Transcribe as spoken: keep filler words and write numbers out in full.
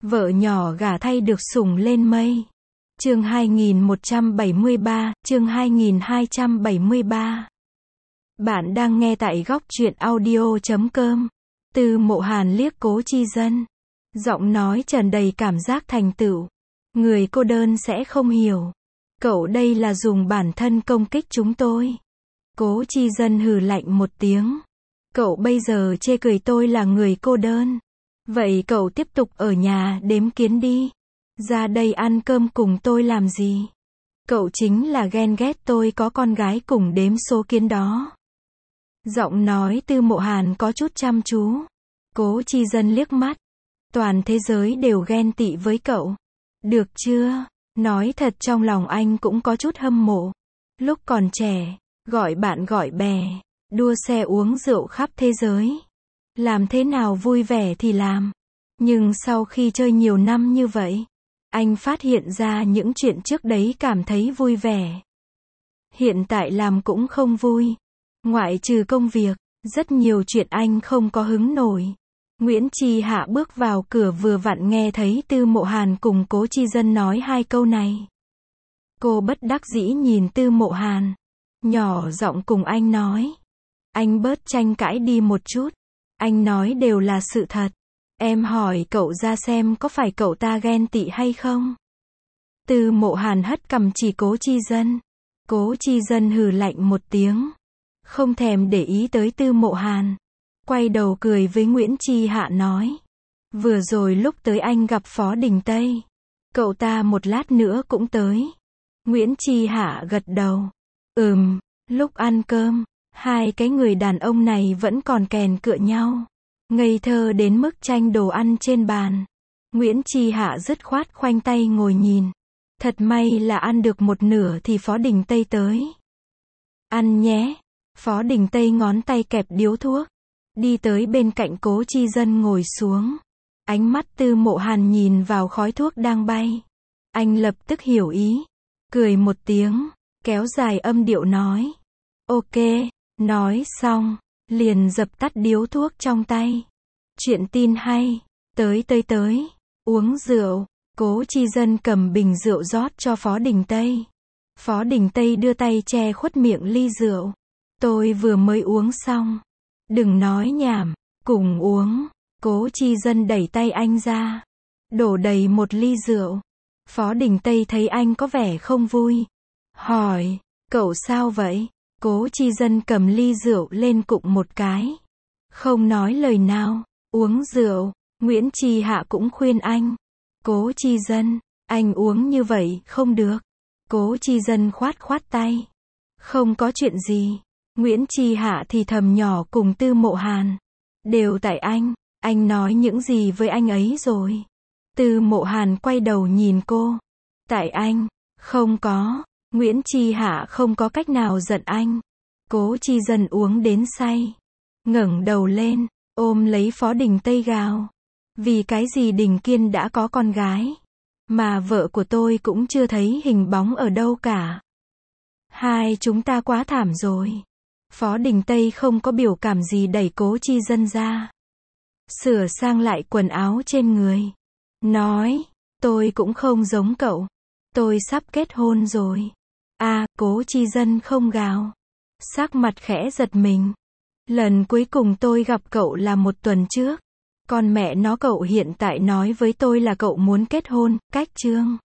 Vợ nhỏ gả thay được sủng lên mây. Chương hai nghìn một trăm bảy mươi ba, chương hai nghìn hai trăm bảy mươi ba. Bạn đang nghe tại góc truyện audio chấm com. Từ Mộ Hàn liếc Cố Chi Dân. Giọng nói tràn đầy cảm giác thành tựu. Người cô đơn sẽ không hiểu. Cậu đây là dùng bản thân công kích chúng tôi. Cố Chi Dân hừ lạnh một tiếng. Cậu bây giờ chê cười tôi là người cô đơn. Vậy cậu tiếp tục ở nhà đếm kiến đi. Ra đây ăn cơm cùng tôi làm gì? Cậu chính là ghen ghét tôi có con gái cùng đếm số kiến đó. Giọng nói Từ Mộ Hàn có chút chăm chú. Cố Chi Dân liếc mắt. Toàn thế giới đều ghen tị với cậu. Được chưa? Nói thật trong lòng anh cũng có chút hâm mộ. Lúc còn trẻ, gọi bạn gọi bè, đua xe uống rượu khắp thế giới. Làm thế nào vui vẻ thì làm. Nhưng sau khi chơi nhiều năm như vậy, anh phát hiện ra những chuyện trước đấy cảm thấy vui vẻ. Hiện tại làm cũng không vui. Ngoại trừ công việc, rất nhiều chuyện anh không có hứng nổi. Nguyễn Chi Hạ bước vào cửa vừa vặn nghe thấy Từ Mộ Hàn cùng Cố Chi Dân nói hai câu này. Cô bất đắc dĩ nhìn Từ Mộ Hàn. Nhỏ giọng cùng anh nói. Anh bớt tranh cãi đi một chút. Anh nói đều là sự thật. Em hỏi cậu ra xem có phải cậu ta ghen tị hay không? Từ Mộ Hàn hất cằm chỉ Cố Chi Dân. Cố Chi Dân hừ lạnh một tiếng. Không thèm để ý tới Từ Mộ Hàn. Quay đầu cười với Nguyễn Chi Hạ nói. Vừa rồi lúc tới anh gặp Phó Đình Tây. Cậu ta một lát nữa cũng tới. Nguyễn Chi Hạ gật đầu. Ừm, lúc ăn cơm, hai cái người đàn ông này vẫn còn kèn cựa nhau. Ngây thơ đến mức tranh đồ ăn trên bàn. Nguyễn Chi Hạ dứt khoát khoanh tay ngồi nhìn. Thật may là ăn được một nửa thì Phó Đình Tây tới. Ăn nhé. Phó Đình Tây ngón tay kẹp điếu thuốc. Đi tới bên cạnh Cố Chi Dân ngồi xuống. Ánh mắt Từ Mộ Hàn nhìn vào khói thuốc đang bay. Anh lập tức hiểu ý. Cười một tiếng, kéo dài âm điệu nói. Ok, nói xong, liền dập tắt điếu thuốc trong tay. Chuyện tin hay, tới tới tới, uống rượu. Cố Chi Dân cầm bình rượu rót cho Phó Đình Tây. Phó Đình Tây đưa tay che khuất miệng ly rượu. Tôi vừa mới uống xong. Đừng nói nhảm, cùng uống. Cố Chi Dân đẩy tay anh ra. Đổ đầy một ly rượu. Phó Đình Tây thấy anh có vẻ không vui. Hỏi, cậu sao vậy? Cố Chi Dân cầm ly rượu lên cụng một cái. Không nói lời nào, uống rượu. Nguyễn Chi Hạ cũng khuyên anh. Cố Chi Dân, anh uống như vậy không được. Cố Chi Dân khoát khoát tay. Không có chuyện gì. Nguyễn Chi Hạ thì thầm nhỏ cùng Từ Mộ Hàn. Đều tại anh, anh nói những gì với anh ấy rồi. Từ Mộ Hàn quay đầu nhìn cô. Tại anh, không có. Nguyễn Chi Hạ không có cách nào giận anh. Cố Chi Dân uống đến say. Ngẩng đầu lên, ôm lấy Phó Đình Tây gào. Vì cái gì Đình Kiên đã có con gái. Mà vợ của tôi cũng chưa thấy hình bóng ở đâu cả. Hai chúng ta quá thảm rồi. Phó Đình Tây không có biểu cảm gì đẩy Cố Chi Dân ra. Sửa sang lại quần áo trên người. Nói, tôi cũng không giống cậu. Tôi sắp kết hôn rồi. À, Cố Chi Dân không gào. Sắc mặt khẽ giật mình. Lần cuối cùng tôi gặp cậu là một tuần trước. Con mẹ nó cậu hiện tại nói với tôi là cậu muốn kết hôn, cách chương.